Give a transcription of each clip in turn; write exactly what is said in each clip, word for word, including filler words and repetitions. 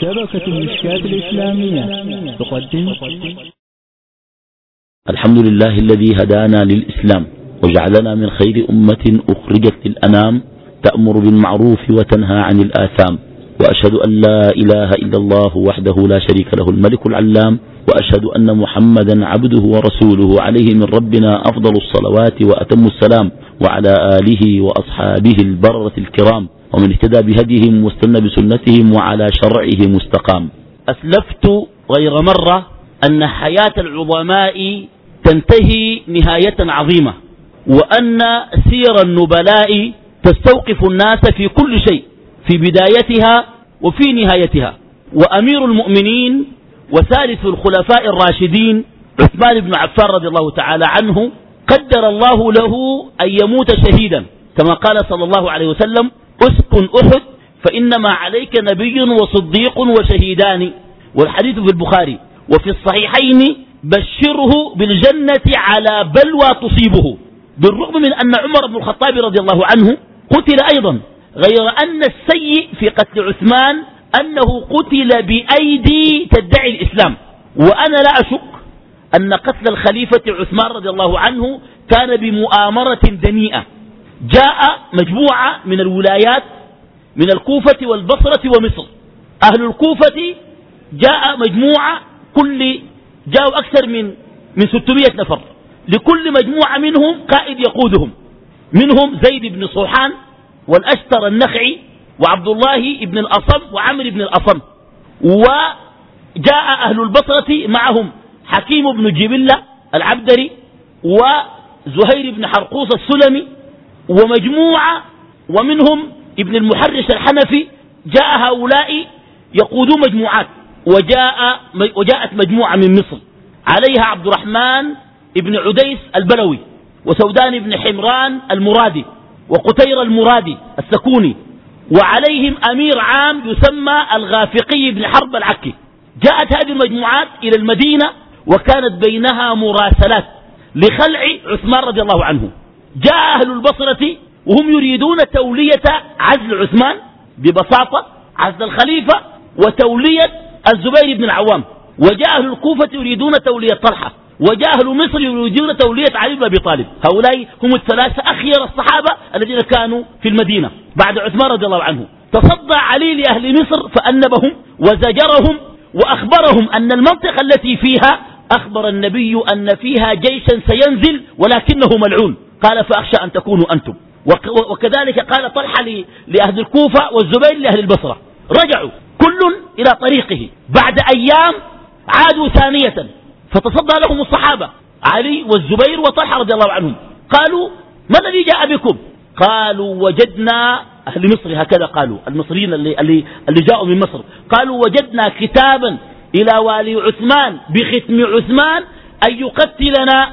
شبكة المشكاة الإسلامية تقدم. الحمد لله الذي هدانا للإسلام وجعلنا من خير أمة أخرجت للأنام تأمر بالمعروف وتنهى عن الآثام، وأشهد أن لا إله إلا الله وحده لا شريك له الملك العلام، وأشهد أن محمدا عبده ورسوله عليه من ربنا أفضل الصلوات وأتم السلام، وعلى آله وأصحابه البررة الكرام ومن اهتدى بهديهم واستنى بسنتهم وعلى شرعه مستقام. أسلفت غير مرة أن حياة العظماء تنتهي نهاية عظيمة، وأن سير النبلاء تستوقف الناس في كل شيء في بدايتها وفي نهايتها. وأمير المؤمنين وثالث الخلفاء الراشدين عثمان بن عفان رضي الله تعالى عنه قدر الله له أن يموت شهيدا، كما قال صلى الله عليه وسلم: أسكن أحد فإنما عليك نبي وصديق وشهيدان. والحديث في البخاري وفي الصحيحين: بشره بالجنة على بلوى تصيبه. بالرغم من أن عمر بن الخطاب رضي الله عنه قتل أيضا، غير أن السيء في قتل عثمان أنه قتل بأيدي تدعي الإسلام. وأنا لا أشك أن قتل الخليفة عثمان رضي الله عنه كان بمؤامرة دنيئة. جاء مجموعة من الولايات من الكوفة والبصرة ومصر. أهل الكوفة جاء مجموعة، كل جاءوا أكثر من من ستمائة نفر، لكل مجموعة منهم قائد يقودهم، منهم زيد بن صوحان والأشتر النخعي وعبد الله بن الأصم وعمر بن الأصم. وجاء أهل البصرة معهم حكيم بن جبلة العبدري وزهير بن حرقوس السلمي ومجموعة، ومنهم ابن المحرش الحنفي. جاء هؤلاء يقودون مجموعات، وجاء وجاءت مجموعة من مصر عليها عبد الرحمن ابن عديس البلوي وسودان بن حمران المرادي وقتير المرادي السكوني، وعليهم أمير عام يسمى الغافقي بن حرب العكي. جاءت هذه المجموعات إلى المدينة، وكانت بينها مراسلات لخلع عثمان رضي الله عنه. جاء أهل البصرة وهم يريدون تولية عزل عثمان ببساطة، عزل الخليفة وتولية الزبير بن العوام. وجاء أهل الكوفة يريدون تولية طلحة، وجاء أهل مصر يريدون تولية علي بن أبي طالب. هؤلاء هم الثلاثة أخير الصحابة الذين كانوا في المدينة بعد عثمان رضي الله عنه. تصدى علي لأهل مصر فأنبهم وزجرهم وأخبرهم أن المنطقة التي فيها أخبر النبي أن فيها جيشا سينزل ولكنه ملعون، قال: فأخشى أن تكونوا أنتم. وكذلك قال طلحة لأهل الكوفة والزبير لأهل البصرة. رجعوا كل إلى طريقه. بعد أيام عادوا ثانية، فتصدى لهم الصحابة علي والزبير وطلحة رضي الله عنهم. قالوا: ما الذي جاء بكم؟ قالوا: وجدنا، أهل مصر هكذا قالوا، المصريين اللي, اللي, اللي جاءوا من مصر، قالوا: وجدنا كتابا إلى والي عثمان بختم عثمان أن يقتلنا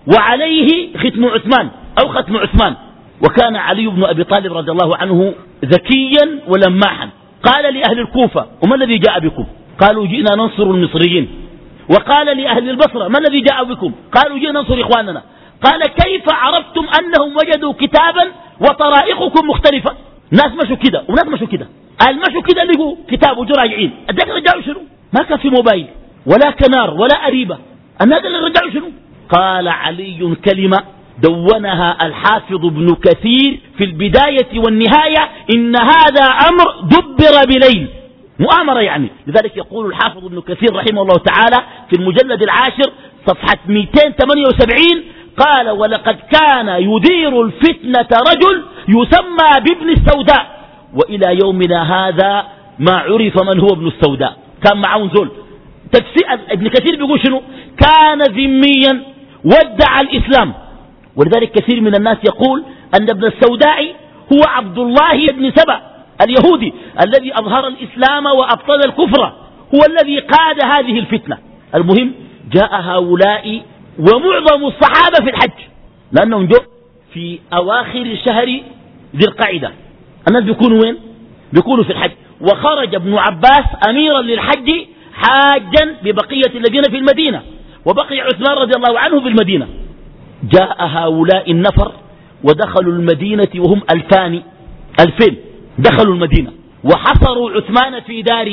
وعليه ختم عثمان أو ختم عثمان. وكان علي بن أبي طالب رضي الله عنه ذكيا ولماحا. قال لأهل الكوفة: وما الذي جاء بكم؟ قالوا: جئنا ننصر المصريين. وقال لأهل البصرة: ما الذي جاء بكم؟ قالوا: جئنا ننصر إخواننا. قال: كيف عرفتم أنهم وجدوا كتابا وطرائقكم مختلفة؟ ناس مشوا كده وناس مشوا كده، قال مشوا كده لقوا كتاب وجوا راجعين. الذين رجعوا شنو؟ ما كان في موبايل ولا كنار ولا أريبة. الناس اللي رجعوا شنو؟ قال علي كلمة دونها الحافظ ابن كثير في البداية والنهاية: إن هذا أمر دبر بليل، مؤامرة يعني. لذلك يقول الحافظ ابن كثير رحمه الله تعالى في المجلد العاشر صفحة مئتين وثمانية وسبعين قال: ولقد كان يدير الفتنة رجل يسمى بابن السوداء، وإلى يومنا هذا ما عرف من هو ابن السوداء. كان معه زول. تفسير ابن كثير بيقول شنو؟ كان ذميا ودع الإسلام. ولذلك كثير من الناس يقول أن ابن السوداء هو عبد الله بن سبأ اليهودي الذي أظهر الإسلام وأبطل الكفر، هو الذي قاد هذه الفتنة. المهم، جاء هؤلاء ومعظم الصحابة في الحج، لأنهم جو في أواخر شهر ذي القعدة. الناس بيكونوا وين؟ بيكونوا في الحج. وخرج ابن عباس أميرا للحج حاجا ببقية الذين في المدينة، وبقي عثمان رضي الله عنه في المدينة. جاء هؤلاء النفر ودخلوا المدينة وهم ألفان ألفين، دخلوا المدينة وحصروا عثمان في داره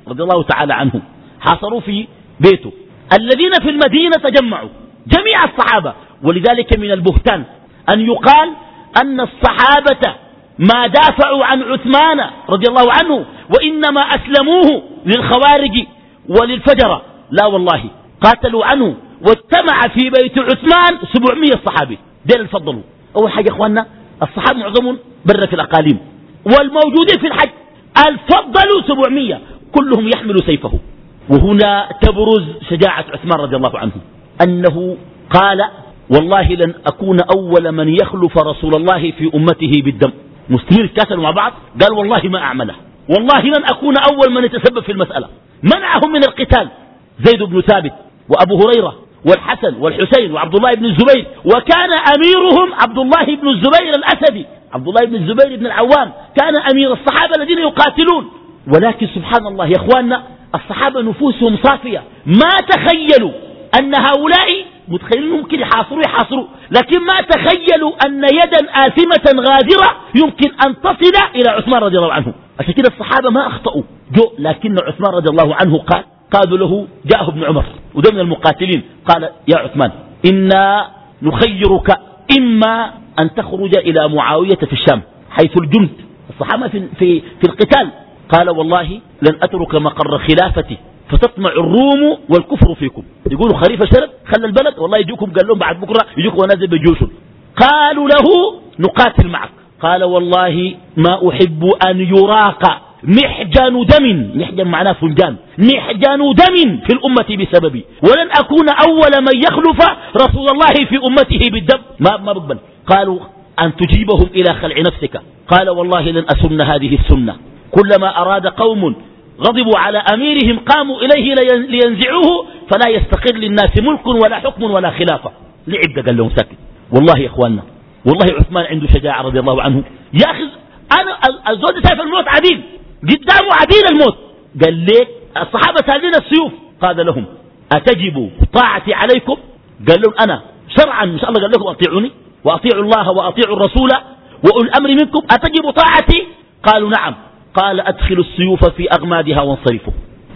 رضي الله تعالى عنه حاصروا في بيته. الذين في المدينة تجمعوا جميع الصحابة، ولذلك من البهتان أن يقال أن الصحابة ما دافعوا عن عثمان رضي الله عنه وإنما أسلموه للخوارج وللفجرة. لا والله، قاتلوا عنه واجتمع في بيت عثمان سبعمية صحابي. دين الفضلوا. أول حاجة إخواننا، الصحابة معظمهم برا في الأقاليم، والموجودين في الحج الفضلوا سبعمية كلهم يحملوا سيفه. وهنا تبرز شجاعة عثمان رضي الله عنه، أنه قال والله لن أكون أول من يخلف رسول الله في أمته بالدم. مسلمين كاتلوا مع بعض، قال والله ما أعمله، والله لن أكون أول من يتسبب في المسألة. منعهم من القتال زيد بن ثابت وأبو هريرة والحسن والحسين وعبد الله بن الزبير، وكان أميرهم عبد الله بن الزبير الأسدي. عبد الله بن الزبير بن العوام كان أمير الصحابة الذين يقاتلون. ولكن سبحان الله يا أخواننا، الصحابة نفوسهم صافية، ما تخيلوا أن هؤلاء متخيلين ممكن يحاصروا يحاصروا لكن ما تخيلوا أن يدا آثمة غادرة يمكن أن تصل إلى عثمان رضي الله عنه. عشان كده الصحابة ما أخطأوا جو، لكن عثمان رضي الله عنه قال، قالوا له، جاءه ابن عمر وده من المقاتلين، قال يا عثمان إنا نخيرك إما أن تخرج إلى معاوية في الشام حيث الجند الصحابة في, في, في القتال. قال والله لن أترك مقر خلافتي فتطمع الروم والكفر فيكم. يقولوا خريف شرب خلى البلد، والله يجوكم قال لهم بعد بكرة يجوكم ونازل بجيوش. قالوا له نقاتل معك. قال والله ما أحب أن يراق محجن دم، محجن معناه فنجان، محجن دم في الأمة بسببي، ولن أكون أول من يخلف رسول الله في أمته بالدم. ما ما بقبل. قالوا أن تجيبهم إلى خلع نفسك. قال والله لن أسن هذه السنة، كلما أراد قوم غضبوا على أميرهم قاموا إليه لينزعوه فلا يستقر للناس ملك ولا حكم ولا خلافة. لعب قال لهم ساكت. والله يا إخواننا، والله عثمان عنده شجاعة رضي الله عنه. يا أخي أنا الزود سيف الموت عديل، قدامه عديل الموت. قال ليه الصحابة سالين السيوف؟ قال لهم أتجب طاعتي عليكم؟ قال لهم أنا شرعا إن شاء الله قال لكم أطيعوني وأطيعوا الله وأطيعوا الرسول وأولي الأمر منكم، أتجب طاعتي؟ قالوا نعم. قال أدخلوا السيوف في أغمادها وانصرفوا،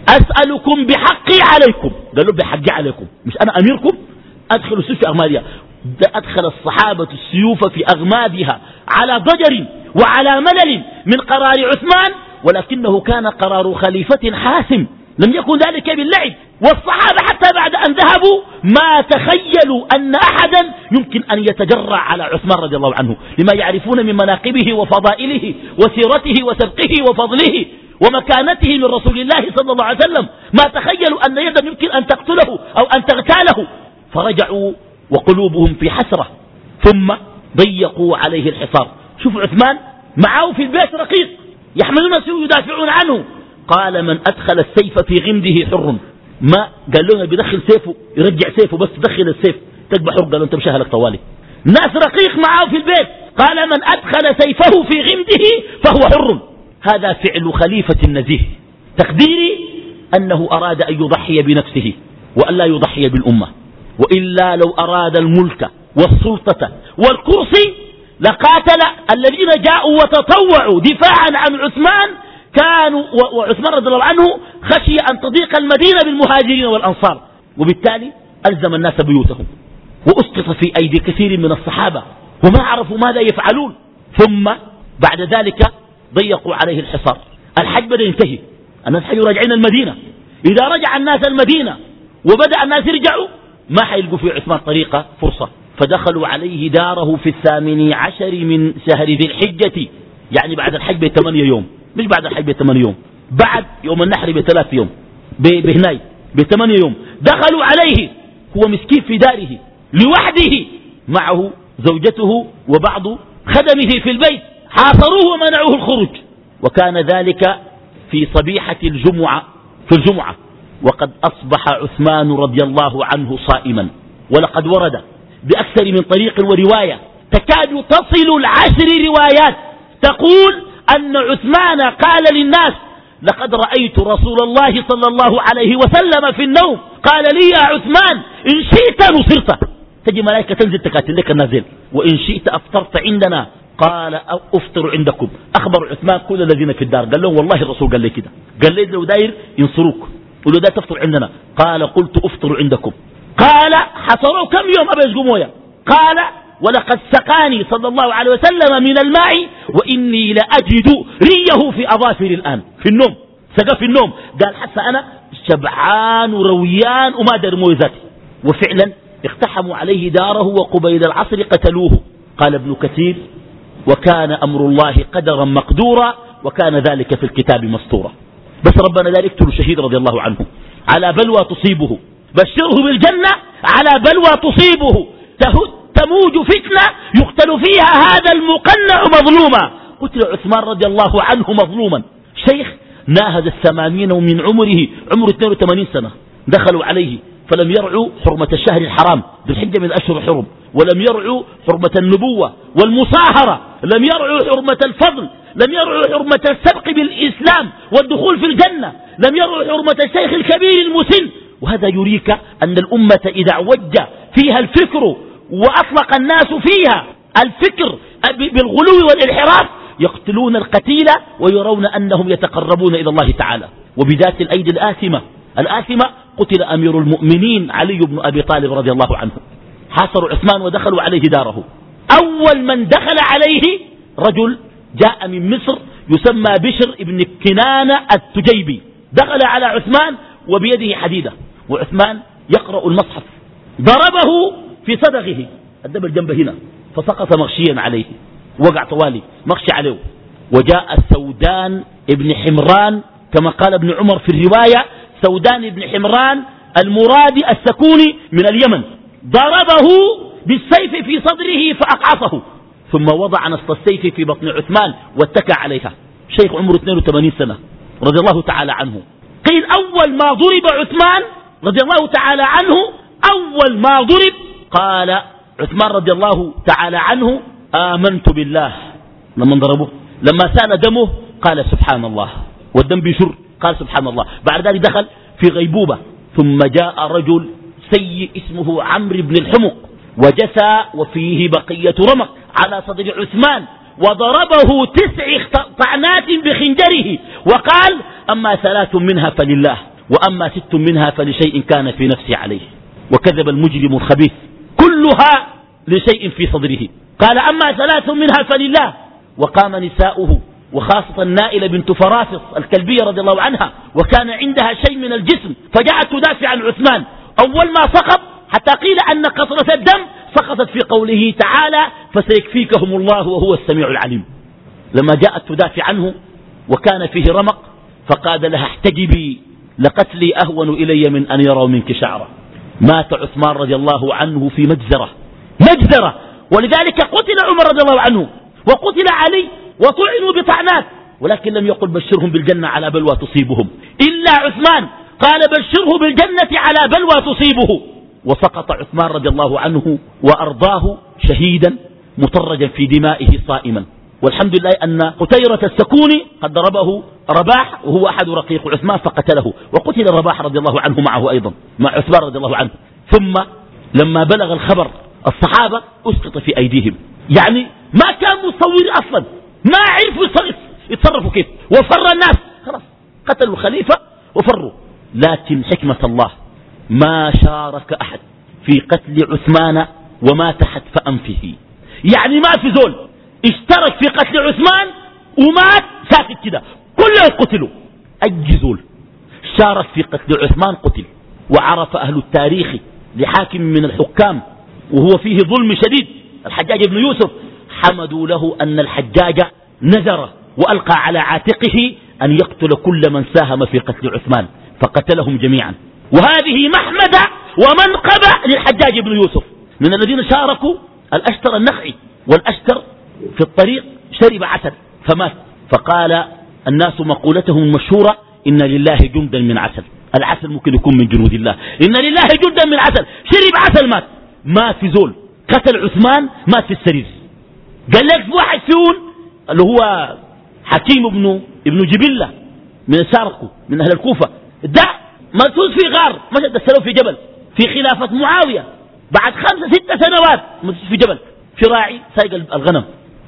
أسألكم بحقي عليكم. قالوا بحقي عليكم، مش أنا أميركم. أدخلوا السيوف في أغمادها. أدخل الصحابة السيوف في أغمادها على ضجر وعلى ملل من قرار عثمان، ولكنه كان قرار خليفة حاسم، لم يكن ذلك باللعب. والصحابة حتى بعد أن ذهبوا ما تخيلوا أن أحدا يمكن أن يتجرع على عثمان رضي الله عنه، لما يعرفون من مناقبه وفضائله وسيرته وسبقه وفضله ومكانته من رسول الله صلى الله عليه وسلم. ما تخيلوا أن يدا يمكن أن تقتله أو أن تغتاله، فرجعوا وقلوبهم في حسرة، ثم ضيقوا عليه الحصار. شوفوا عثمان معه في البيت رقيق يحملون السيوف يدافعون عنه. قال من أدخل السيف في غمده حر. ما قال لهم بيدخل سيفه يرجع سيفه، بس تدخل السيف تقبح حر. قالوا انت مشاهلك طوالي. ناس رقيق معه في البيت. قال من أدخل سيفه في غمده فهو حر. هذا فعل خليفة نزيه. تقديري أنه أراد أن يضحي بنفسه وأن لا يضحي بالأمة، وإلا لو أراد الملك والسلطة والكرسي لقاتل الذين جاءوا وتطوعوا دفاعا عن عثمان. كانوا وعثمان رضي الله عنه خشي أن تضيق المدينة بالمهاجرين والأنصار، وبالتالي ألزم الناس بيوتهم، وأسقط في أيدي كثير من الصحابة وما عرفوا ماذا يفعلون. ثم بعد ذلك ضيقوا عليه الحصار. الحج بدأ ينتهي، الناس حيوا راجعين المدينة. إذا رجع الناس المدينة وبدأ الناس يرجعوا ما حيلقوا في عثمان طريقة فرصة، فدخلوا عليه داره في الثامن عشر من شهر ذي الحجة، يعني بعد الحج بثمانية يوم، مش بعد الحج بثمانية يوم، بعد يوم النحر بثلاث يوم، بهناي بثمانية يوم. دخلوا عليه هو مسكين في داره لوحده، معه زوجته وبعض خدمه في البيت، حاصروه ومنعوه الخروج. وكان ذلك في صبيحة الجمعة في الجمعة، وقد أصبح عثمان رضي الله عنه صائما. ولقد ورد بأكثر من طريق ورواية تكاد تصل العشر روايات تقول أن عثمان قال للناس لقد رأيت رسول الله صلى الله عليه وسلم في النوم قال لي يا عثمان إن شئت نصرت. تجي ملائكة تنزل تكاتل لك النازل، وإن شئت أفطرت عندنا قال أفطر عندكم. أخبر عثمان كل الذين في الدار، قال لهم والله الرسول قال لي كده، قال لي لو داير ينصروك ولو داير تفطر عندنا. قال قلت أفطر عندكم. قال حصروا كم يوم أبا يسقمويا؟ قال ولقد سقاني صلى الله عليه وسلم من الماء وإني لأجد ريه في أظافر الآن. في النوم سقى في النوم، قال حتى أنا شبعان ورويان وما در مويزاتي. وفعلا اقتحموا عليه داره وقبيل العصر قتلوه. قال ابن كثير وكان أمر الله قدرا مقدورا وكان ذلك في الكتاب مسطورا. بس ربنا لا يقتل الشهيد رضي الله عنه على بلوى تصيبه، بشره بالجنة على بلوى تصيبه تموج فتنة يقتل فيها هذا المقنع مظلوما. قتل عثمان رضي الله عنه مظلوما، شيخ ناهز الثمانين ومن عمره عمر اثنين وثمانين سنة. دخلوا عليه فلم يرعوا حرمة الشهر الحرام بالحجة من أشهر حرم، ولم يرعوا حرمة النبوة والمصاهرة، لم يرعوا حرمة الفضل، لم يرعوا حرمة السبق بالإسلام والدخول في الجنة، لم يرعوا حرمة الشيخ الكبير المسن. وهذا يريك أن الأمة إذا اعوج فيها الفكر وأطلق الناس فيها الفكر بالغلو والانحراف يقتلون القتيل ويرون أنهم يتقربون إلى الله تعالى. وبذات الأيدي الآثمة الآثمة قتل أمير المؤمنين علي بن أبي طالب رضي الله عنه. حاصروا عثمان ودخلوا عليه داره. أول من دخل عليه رجل جاء من مصر يسمى بشر ابن كنانة التجيبي. دخل على عثمان وبيده حديدة وعثمان يقرأ المصحف، ضربه في صدغه الدم الجنب هنا فسقط مغشيا عليه، وقع طوالي مغشي عليه. وجاء السودان ابن حمران كما قال ابن عمر في الرواية، سودان ابن حمران المرادي السكوني من اليمن، ضربه بالسيف في صدره فأقعصه، ثم وضع نصف السيف في بطن عثمان واتكى عليها. شيخ عمره اثنين وثمانين سنة رضي الله تعالى عنه. قيل أول ما ضرب عثمان رضي الله تعالى عنه، أول ما ضرب قال عثمان رضي الله تعالى عنه آمنت بالله. لما ضربه لما سال دمه قال سبحان الله، والدم بيشر قال سبحان الله. بعد ذلك دخل في غيبوبة. ثم جاء رجل سيء اسمه عمرو بن الحمق وجثى وفيه بقية رمق على صدر عثمان وضربه تسع طعنات بخنجره وقال أما ثلاث منها فلله وأما ست منها فلشيء كان في نفسي عليه. وكذب المجرم الخبيث كلها لشيء في صدره. قال أما ثلاث منها فلله. وقام نساؤه وخاصة النائلة بنت فرافص الكلبية رضي الله عنها وكان عندها شيء من الجسم فجاءت تدافع عن عثمان. أول ما سقط حتى قيل أن قطرة الدم سقطت في قوله تعالى فسيكفيكهم الله وهو السميع العليم. لما جاءت تدافع عنه وكان فيه رمق فقال لها احتجبي لقتلي أهون إلي من أن يروا منك شعرا. مات عثمان رضي الله عنه في مجزرة مجزرة ولذلك قتل عمر رضي الله عنه وقتل علي وطعنوا بطعنات، ولكن لم يقل بشرهم بالجنة على بلوى تصيبهم إلا عثمان قال بشره بالجنة على بلوى تصيبه. وسقط عثمان رضي الله عنه وأرضاه شهيدا مطرجا في دمائه صائما. والحمد لله أن قتيرة السكوني قد ضربه رباح وهو أحد رقيق عثمان فقتله، وقتل رباح رضي الله عنه معه أيضا مع عثمان رضي الله عنه. ثم لما بلغ الخبر الصحابة أسقط في أيديهم، يعني ما كان مصور أصلا، ما عرفوا يتصرفوا كيف، وفر الناس خلاص قتلوا الخليفة وفروا. لكن حكمة الله ما شارك أحد في قتل عثمان ومات حتف أنفه، يعني ما في زول اشترك في قتل عثمان ومات ساكت كده، كلهم قتلوا. أي زول شارك في قتل عثمان قتل. وعرف أهل التاريخ لحاكم من الحكام وهو فيه ظلم شديد الحجاج بن يوسف حمدوا له أن الحجاج نذر وألقى على عاتقه أن يقتل كل من ساهم في قتل عثمان فقتلهم جميعا. وهذه محمدة ومنقبة للحجاج بن يوسف من الذين شاركوا. الأشتر النخعي والأشتر في الطريق شرب عسل فمات، فقال الناس مقولتهم المشهورة إن لله جندا من عسل. العسل ممكن يكون من جنود الله، إن لله جندا من عسل. شرب عسل مات. ما في زول قتل عثمان مات في السرير. قال لك واحد فيون اللي هو حكيم ابن ابن جبلة من سارقه من أهل الكوفة، ده مدفون في غار مشهد السلام في جبل في خلافة معاوية بعد خمسة ستة سنوات مدفون في جبل في راعي سايق الغنم.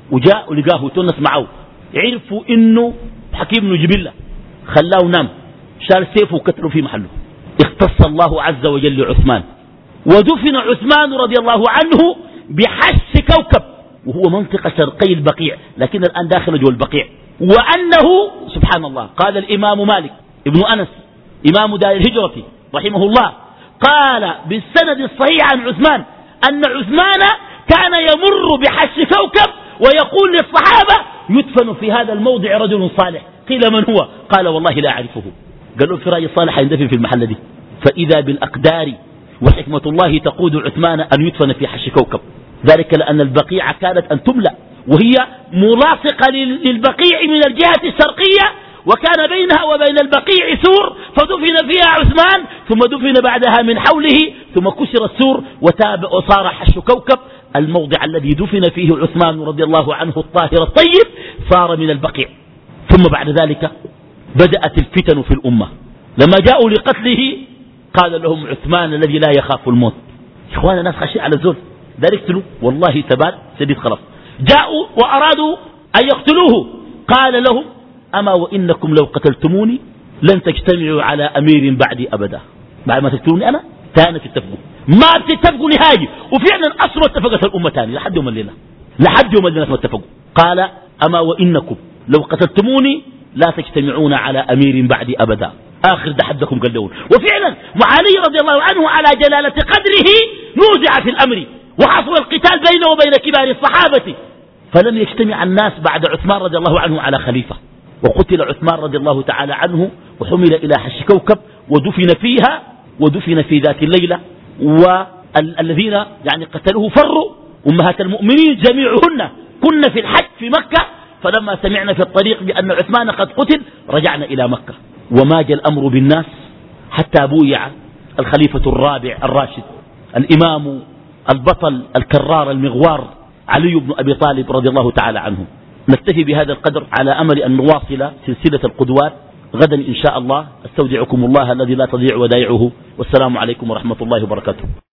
وجاء ولقاه تونس معه، عرفوا إنه حكيم بن جبلة، خلاه نام، شال سيفه وكتله في محله. اختص الله عز وجل عثمان، ودفن عثمان رضي الله عنه بحش كوكب، وهو منطقة شرقي البقيع، لكن الآن داخل جوا البقيع. وأنه سبحان الله قال الإمام مالك ابن أنس إمام دار الهجرة رحمه الله، قال بالسند الصحيح عن عثمان أن عثمان كان يمر بحش كوكب ويقول للصحابة يدفن في هذا الموضع رجل صالح. قيل من هو؟ قال والله لا أعرفه. قالوا في راجل صالح يندفن في المحل دي. فإذا بالأقدار وحكمة الله تقود عثمان أن يدفن في حش كوكب، ذلك لأن البقيع كانت أن تملأ، وهي ملاصقة للبقيع من الجهة الشرقية، وكان بينها وبين البقيع سور، فدفن فيها عثمان، ثم دفن بعدها من حوله، ثم كسر السور وتاب وصار حش كوكب. الموضع الذي دفن فيه عثمان رضي الله عنه الطاهر الطيب صار من البقيع. ثم بعد ذلك بدأت الفتن في الأمة. لما جاءوا لقتله قال لهم عثمان الذي لا يخاف الموت. إخوانا ناس خشي على الزول ذلك يقتلوا، والله ثبات شديد خلاص. جاءوا وأرادوا أن يقتلوه، قال لهم أما وإنكم لو قتلتموني لن تجتمعوا على أمير بعدي أبدا. بعد ما تقتلوني أنا ثاني تتفقوا، ما بتتفقوا نهائي. وفعلا أصلا اتفقت الأمة ثاني لحد يوم الليلة، لحد يوم الليلة ما اتفقوا. قال أما وإنكم لو قتلتموني لا تجتمعون على أمير بعدي أبدا، آخر ده حدكم قلون. وفعلا وعلي رضي الله عنه على جلالة قدره نوزع في الأمر، وحصل القتال بينه وبين كبار الصحابة، فلم يجتمع الناس بعد عثمان رضي الله عنه على خليفة. وقتل عثمان رضي الله تعالى عنه وحمل إلى حش كوكب ودفن فيها، ودفن في ذات الليلة. والذين يعني قتلوه فروا، أمهات المؤمنين جميعهن كنا في الحج في مكة، فلما سمعنا في الطريق بأن عثمان قد قتل رجعنا إلى مكة. وما جاء الأمر بالناس حتى بويع الخليفة الرابع الراشد الإمام البطل الكرار المغوار علي بن أبي طالب رضي الله تعالى عنه. نكتفي بهذا القدر على أمل أن نواصل سلسلة القدوات غدا إن شاء الله. استودعكم الله الذي لا تضيع ودائعه، والسلام عليكم ورحمة الله وبركاته.